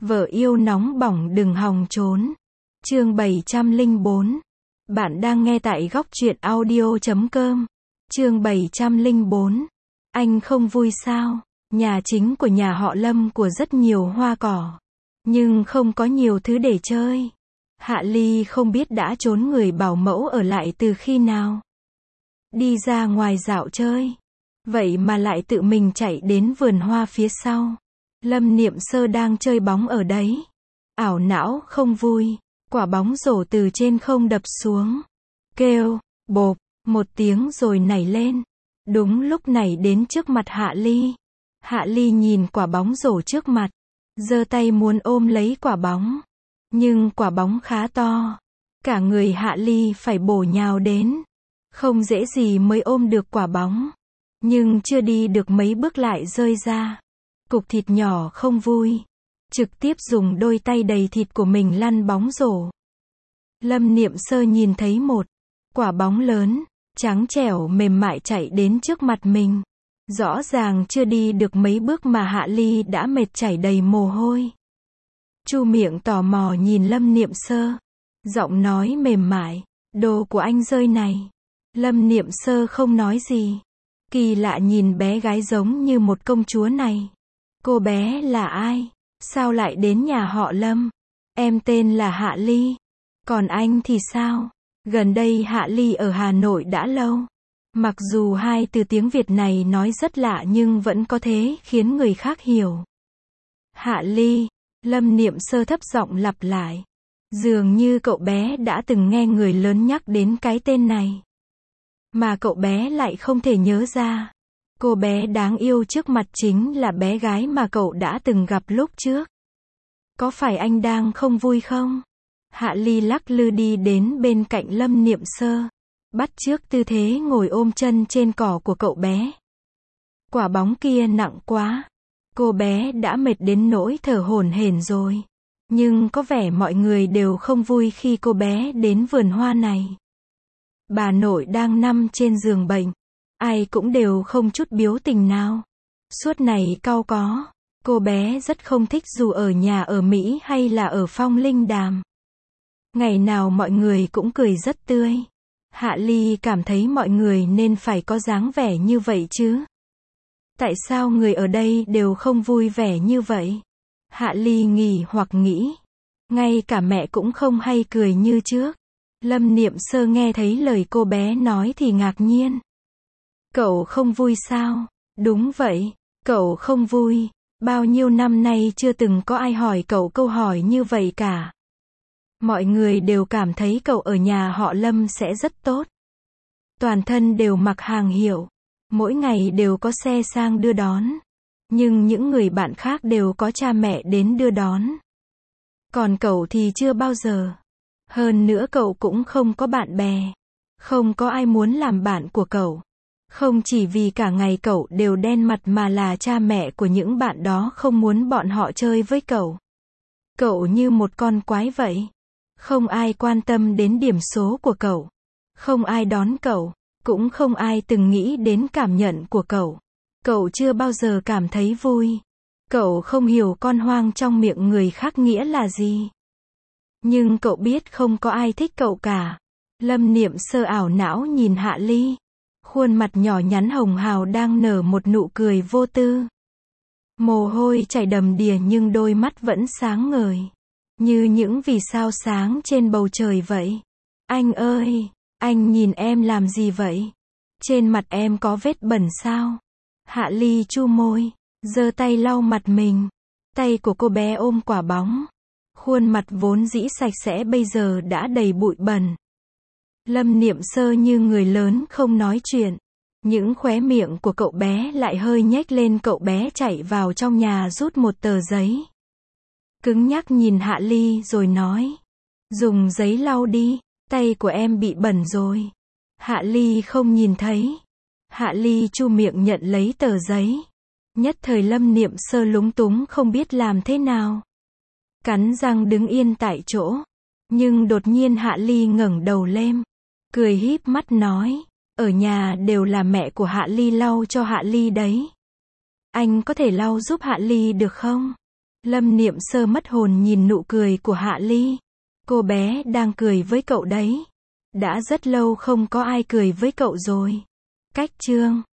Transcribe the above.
Vợ yêu nóng bỏng đừng hòng trốn. Chương 704. Bạn đang nghe tại góc truyện audio.com. Chương 704. Anh không vui sao? Nhà chính của nhà họ Lâm của rất nhiều hoa cỏ, nhưng không có nhiều thứ để chơi. Hạ Ly không biết đã trốn người bảo mẫu ở lại từ khi nào. Đi ra ngoài dạo chơi, vậy mà lại tự mình chạy đến vườn hoa phía sau. Lâm Niệm Sơ đang chơi bóng ở đấy, ảo não không vui, quả bóng rổ từ trên không đập xuống, kêu bộp một tiếng rồi nảy lên, đúng lúc nảy đến trước mặt Hạ Ly. Hạ Ly nhìn quả bóng rổ trước mặt, giơ tay muốn ôm lấy quả bóng, nhưng quả bóng khá to, cả người Hạ Ly phải bổ nhào đến, không dễ gì mới ôm được quả bóng, nhưng chưa đi được mấy bước lại rơi ra. Cục thịt nhỏ không vui, trực tiếp dùng đôi tay đầy thịt của mình lăn bóng rổ. Lâm Niệm Sơ nhìn thấy một quả bóng lớn, trắng trẻo mềm mại chạy đến trước mặt mình. Rõ ràng chưa đi được mấy bước mà Hạ Ly đã mệt chảy đầy mồ hôi. Chu miệng tò mò nhìn Lâm Niệm Sơ, giọng nói mềm mại, đồ của anh rơi này. Lâm Niệm Sơ không nói gì. Kỳ lạ nhìn bé gái giống như một công chúa này. Cô bé là ai? Sao lại đến nhà họ Lâm? Em tên là Hạ Ly. Còn anh thì sao? Gần đây Hạ Ly ở Hà Nội đã lâu. Mặc dù hai từ tiếng Việt này nói rất lạ nhưng vẫn có thế khiến người khác hiểu. Hạ Ly, Lâm Niệm Sơ thấp giọng lặp lại. Dường như cậu bé đã từng nghe người lớn nhắc đến cái tên này, mà cậu bé lại không thể nhớ ra. Cô bé đáng yêu trước mặt chính là bé gái mà cậu đã từng gặp lúc trước. Có phải anh đang không vui không? Hạ Ly lắc lư đi đến bên cạnh Lâm Niệm Sơ, bắt chước tư thế ngồi ôm chân trên cỏ của cậu bé. Quả bóng kia nặng quá, cô bé đã mệt đến nỗi thở hổn hển rồi. Nhưng có vẻ mọi người đều không vui khi cô bé đến vườn hoa này. Bà nội đang nằm trên giường bệnh, ai cũng đều không chút biểu tình nào. Suốt ngày cau có, cô bé rất không thích dù ở nhà ở Mỹ hay là ở Phong Linh Đàm. Ngày nào mọi người cũng cười rất tươi. Hạ Ly cảm thấy mọi người nên phải có dáng vẻ như vậy chứ. Tại sao người ở đây đều không vui vẻ như vậy? Hạ Ly nghỉ hoặc nghĩ. Ngay cả mẹ cũng không hay cười như trước. Lâm Niệm Sơ nghe thấy lời cô bé nói thì ngạc nhiên. Cậu không vui sao? Đúng vậy, cậu không vui. Bao nhiêu năm nay chưa từng có ai hỏi cậu câu hỏi như vậy cả. Mọi người đều cảm thấy cậu ở nhà họ Lâm sẽ rất tốt. Toàn thân đều mặc hàng hiệu, mỗi ngày đều có xe sang đưa đón. Nhưng những người bạn khác đều có cha mẹ đến đưa đón. Còn cậu thì chưa bao giờ. Hơn nữa cậu cũng không có bạn bè. Không có ai muốn làm bạn của cậu. Không chỉ vì cả ngày cậu đều đen mặt mà là cha mẹ của những bạn đó không muốn bọn họ chơi với cậu. Cậu như một con quái vậy. Không ai quan tâm đến điểm số của cậu. Không ai đón cậu. Cũng không ai từng nghĩ đến cảm nhận của cậu. Cậu chưa bao giờ cảm thấy vui. Cậu không hiểu con hoang trong miệng người khác nghĩa là gì. Nhưng cậu biết không có ai thích cậu cả. Lâm Niệm Sơ ảo não nhìn Hạ Ly. Khuôn mặt nhỏ nhắn hồng hào đang nở một nụ cười vô tư. Mồ hôi chảy đầm đìa nhưng đôi mắt vẫn sáng ngời. Như những vì sao sáng trên bầu trời vậy. Anh ơi, anh nhìn em làm gì vậy? Trên mặt em có vết bẩn sao? Hạ Ly chu môi, giơ tay lau mặt mình. Tay của cô bé ôm quả bóng. Khuôn mặt vốn dĩ sạch sẽ bây giờ đã đầy bụi bẩn. Lâm Niệm Sơ như người lớn không nói chuyện. Những khóe miệng của cậu bé lại hơi nhếch lên. Cậu bé chạy vào trong nhà rút một tờ giấy. Cứng nhắc nhìn Hạ Ly rồi nói. Dùng giấy lau đi, tay của em bị bẩn rồi. Hạ Ly không nhìn thấy. Hạ Ly chu miệng nhận lấy tờ giấy. Nhất thời Lâm Niệm Sơ lúng túng không biết làm thế nào. Cắn răng đứng yên tại chỗ. Nhưng đột nhiên Hạ Ly ngẩng đầu lên. Cười híp mắt nói. Ở nhà đều là mẹ của Hạ Ly lau cho Hạ Ly đấy. Anh có thể lau giúp Hạ Ly được không? Lâm Niệm Sơ mất hồn nhìn nụ cười của Hạ Ly. Cô bé đang cười với cậu đấy. Đã rất lâu không có ai cười với cậu rồi. Cách chương